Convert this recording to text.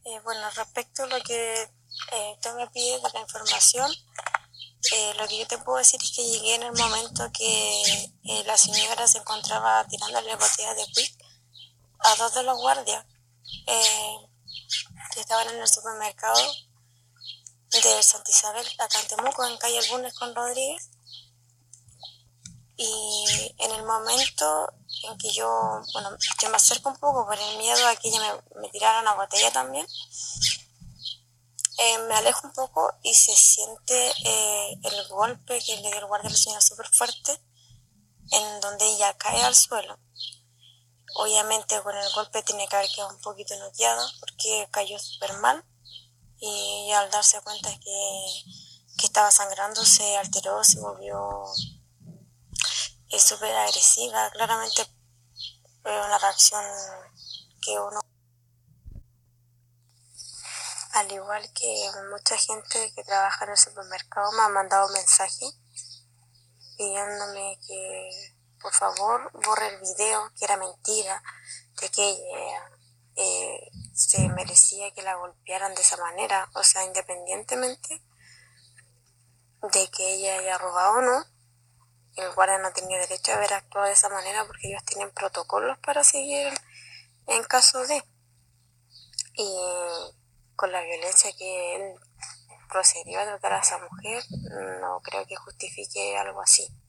Bueno, respecto a lo que tú me pides de la información, lo que yo te puedo decir es que llegué en el momento que la señora se encontraba tirándole botellas de quick a dos de los guardias eh, que estaban en el supermercado de Santa Isabel, acá en Temuco, en calle Bulnes con Rodríguez. Y en el momento en que yo me acerco un poco por el miedo a que ella me tirara una botella también, me alejo un poco y se siente el golpe que le dio el guardia a la señora súper fuerte, en donde ella cae al suelo. Obviamente con el golpe tiene que haber quedado un poquito noqueada porque cayó súper mal y al darse cuenta que estaba sangrando se alteró, se volvió súper agresiva. Claramente una reacción que uno, al igual que mucha gente que trabaja en el supermercado, me ha mandado mensajes pidiéndome que por favor borre el video, que era mentira, de que ella se merecía que la golpearan de esa manera. O sea, independientemente de que ella haya robado o no, el guardia no tenía derecho a haber actuado de esa manera porque ellos tienen protocolos para seguir en caso de. Y con la violencia que él procedió a tratar a esa mujer, no creo que justifique algo así.